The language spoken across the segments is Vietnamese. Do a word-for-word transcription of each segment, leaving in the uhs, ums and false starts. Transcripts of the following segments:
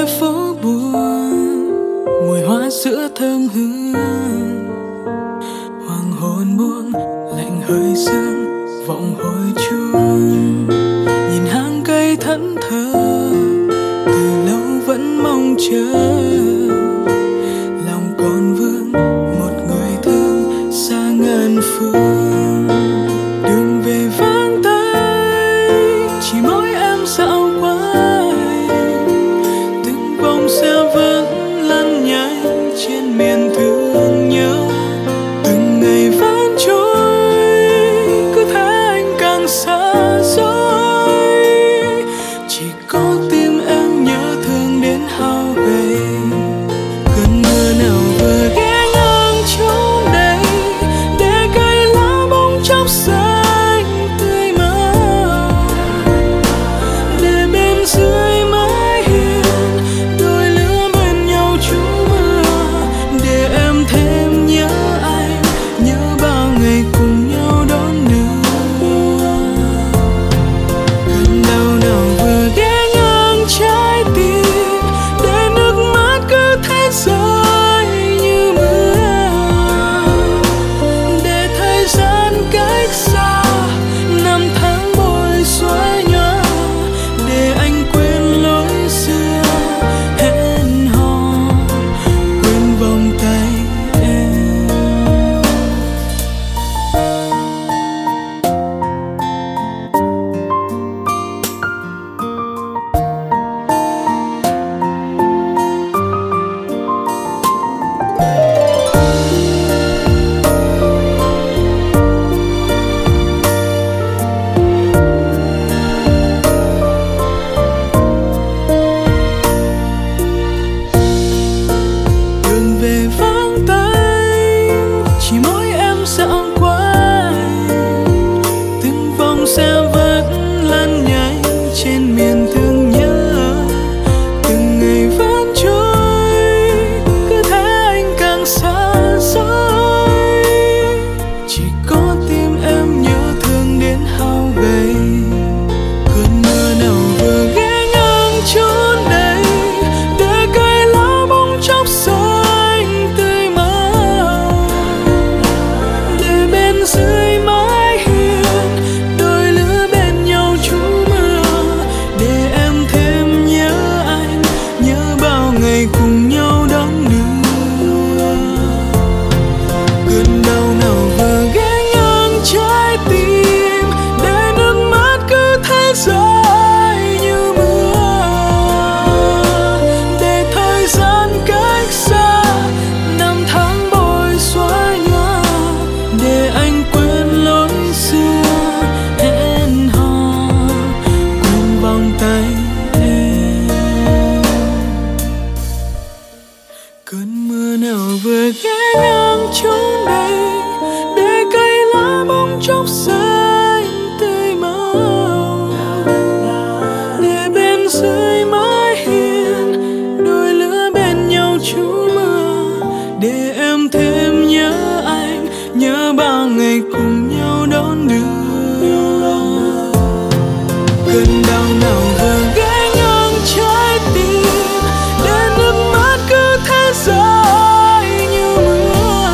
về phố buồn, mùi hoa sữa thơm hương, hoàng hôn buông lạnh hơi sương vọng hồi chuông. Nhìn hàng cây thẫn thờ từ lâu vẫn mong chờ, lòng còn vương một người thương xa ngàn phương. Đường về vắng tay chỉ mỗi em dạo quanh, từng vòng xe vẫn lăn nhanh trên miền thương nhớ. Từng ngày vẫn trôi cứ thế anh càng xa xôi, chỉ có tim em nhớ thương đến hao gầy. Cơn mưa nào vừa ghé ngang chốn đây để cây lá bông chốc xanh tươi màu, để bên dưới mái hiên đôi lứa bên nhau trú mưa. Để em thêm nhớ anh, nhớ bao ngày cùng nhau đón đưa. Cơn đau nào vừa ghé ngang trái tim để nước mắt cứ thế rơi như mưa. Để thời gian cách xa, năm tháng bồi xóa nhòa, để anh quên lối xưa hẹn hò, quên vòng tay em. Đường về vắng tay chỉ mỗi em dạo quanh, từng vòng xe vẫn lăn nhanh trên miền thương nhớ. Từng ngày vẫn trôi cứ thế anh càng xa xôi, chỉ có tim em nhớ thương đến hao gầy. Cơn mưa nào vừa ghé ngang chốn đây để cây lá bông chốc xanh tươi màu, để bên dưới mái hiên đôi lứa bên nhau trú mưa. Để em thêm nhớ anh, nhớ bao ngày cùng nhau đón đưa. Cơn đau nào vừa ghé ngang trái tim để nước mắt cứ thế rơi như mưa. Để thời gian cách xa, năm tháng bồi xóa nhòa, để anh quên lối xưa hẹn hò, quên vòng tay em. Cơn mưa nào vừa ghé ngang chốn đây để cây lá bông chốc xanh tươi màu, để bên dưới mái hiên đôi lứa bên nhau trú mưa. Để em thêm nhớ anh, nhớ bao ngày cùng nhau đón đưa. Cơn đau nào vừa ghé ngang trái tim để nước mắt cứ thế rơi như mưa.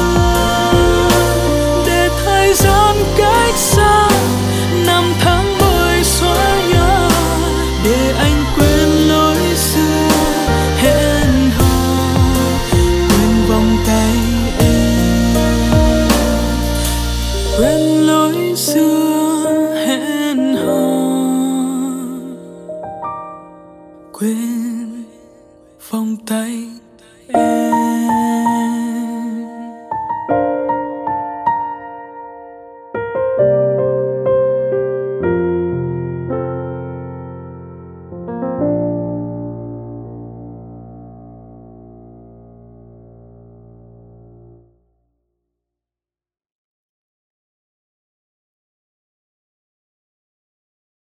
Để thời gian cách xa, năm tháng bồi xóa nhòa, để anh quên lối xưa hẹn hò, quên vòng tay em. Quên lối xưa hẹn hò, quên vòng tay em.